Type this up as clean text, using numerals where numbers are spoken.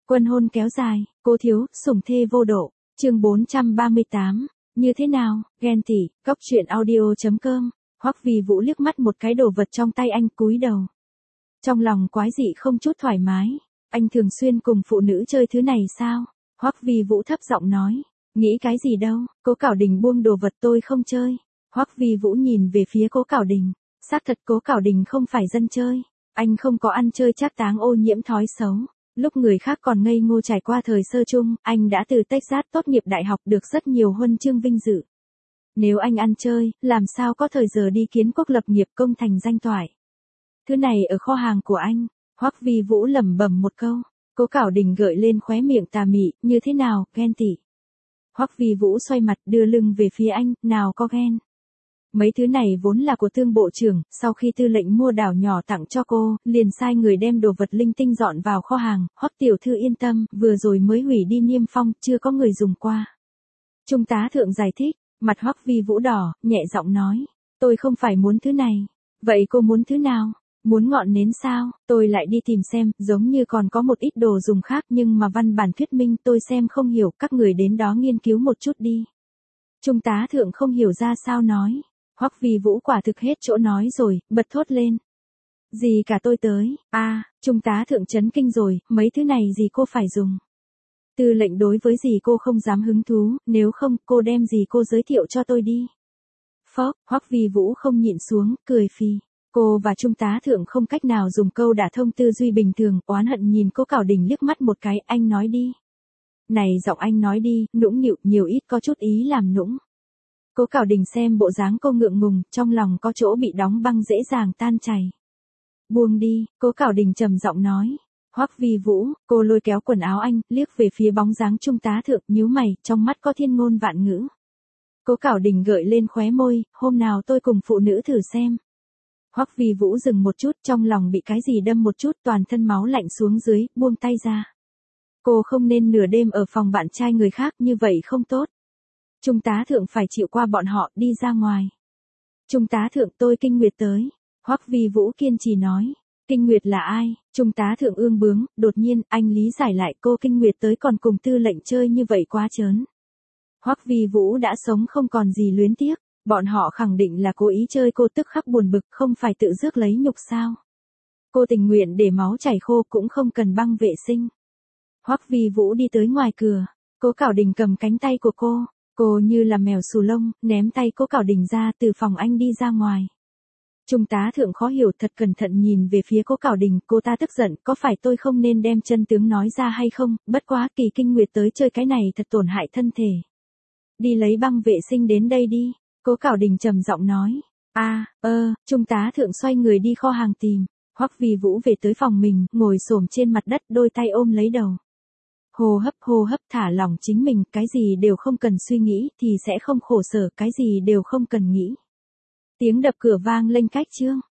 Quân hôn kéo dài, cố thiếu, sủng thê vô độ. Chương 438. Như thế nào, ghen tị, Cóc truyện audio.com. Hoắc Vi Vũ liếc mắt một cái đồ vật trong tay anh, cúi đầu. Trong lòng quái dị không chút thoải mái. Anh thường xuyên cùng phụ nữ chơi thứ này sao? Hoắc Vi Vũ thấp giọng nói. Nghĩ cái gì đâu, Cố Cảo Đình buông đồ vật, tôi không chơi. Hoắc Vi Vũ nhìn về phía Cố Cảo Đình. Xác thật Cố Cảo Đình không phải dân chơi. Anh không có ăn chơi trác táng ô nhiễm thói xấu. Lúc người khác còn ngây ngô trải qua thời sơ chung, anh đã từ Texas tốt nghiệp đại học, được rất nhiều huân chương vinh dự. Nếu anh ăn chơi, làm sao có thời giờ đi kiến quốc lập nghiệp công thành danh toại. Thứ này ở kho hàng của anh. Hoắc Vi Vũ lẩm bẩm một câu. Cố Cảo Đình gợi lên khóe miệng tà mị, như thế nào, ghen tị. Hoắc Vi Vũ xoay mặt đưa lưng về phía anh, nào có ghen. Mấy thứ này vốn là của Thương Bộ trưởng, sau khi Tư lệnh mua đảo nhỏ tặng cho cô, liền sai người đem đồ vật linh tinh dọn vào kho hàng. Hoắc tiểu thư yên tâm, vừa rồi mới hủy đi niêm phong, chưa có người dùng qua. Trung tá thượng giải thích, mặt Hoắc Vi Vũ đỏ, nhẹ giọng nói, tôi không phải muốn thứ này. Vậy cô muốn thứ nào? Muốn ngọn nến sao? Tôi lại đi tìm xem, giống như còn có một ít đồ dùng khác, nhưng mà văn bản thuyết minh tôi xem không hiểu, các người đến đó nghiên cứu một chút đi. Trung tá thượng không hiểu ra sao nói. Hoắc Vi Vũ quả thực hết chỗ nói rồi, bật thốt lên. Gì cả tôi tới, Trung tá thượng chấn kinh rồi, mấy thứ này gì cô phải dùng. Tư lệnh đối với gì cô không dám hứng thú, nếu không, cô đem gì cô giới thiệu cho tôi đi. Phốc, Hoắc Vi Vũ không nhịn xuống, cười phì. Cô và Trung tá thượng không cách nào dùng câu đả thông tư duy bình thường, oán hận nhìn Cố Cảo Đình liếc mắt một cái, anh nói đi. Này giọng anh nói đi, nũng nịu, nhiều ít có chút ý làm nũng. Cố Cảo Đình xem bộ dáng cô ngượng ngùng, trong lòng có chỗ bị đóng băng dễ dàng tan chảy. Buông đi, Cố Cảo Đình trầm giọng nói. Hoắc Vi Vũ, cô lôi kéo quần áo anh, liếc về phía bóng dáng Trung tá thượng, nhíu mày, trong mắt có thiên ngôn vạn ngữ. Cố Cảo Đình gợi lên khóe môi, hôm nào tôi cùng phụ nữ thử xem. Hoắc Vi Vũ dừng một chút, trong lòng bị cái gì đâm một chút, toàn thân máu lạnh xuống dưới, buông tay ra. Cô không nên nửa đêm ở phòng bạn trai người khác, như vậy không tốt. Trung tá thượng phải chịu qua bọn họ, đi ra ngoài. Trung tá thượng, tôi Kinh Nguyệt tới. Hoắc Vi Vũ kiên trì nói. Kinh Nguyệt là ai? Trung tá thượng ương bướng, đột nhiên, anh lý giải lại, cô Kinh Nguyệt tới còn cùng Tư lệnh chơi như vậy quá trớn. Hoắc Vi Vũ đã sống không còn gì luyến tiếc, bọn họ khẳng định là cố ý chơi cô, tức khắc buồn bực, không phải tự rước lấy nhục sao. Cô tình nguyện để máu chảy khô cũng không cần băng vệ sinh. Hoắc Vi Vũ đi tới ngoài cửa, Cố Cảo Đình cầm cánh tay của cô như là mèo xù lông, ném tay Cố Cảo Đình ra, từ phòng anh đi ra ngoài. Trung tá thượng khó hiểu, thật cẩn thận nhìn về phía Cố Cảo Đình, cô ta tức giận, có phải tôi không nên đem chân tướng nói ra hay không, bất quá Kỳ Kinh Nguyệt tới chơi cái này thật tổn hại thân thể. Đi lấy băng vệ sinh đến đây đi, Cố Cảo Đình trầm giọng nói. Trung tá thượng xoay người đi kho hàng tìm. Hoắc Vi Vũ về tới phòng mình, ngồi xổm trên mặt đất, đôi tay ôm lấy đầu. Hô hấp, thả lỏng chính mình, cái gì đều không cần suy nghĩ, thì sẽ không khổ sở, cái gì đều không cần nghĩ. Tiếng đập cửa vang lênh cách chương.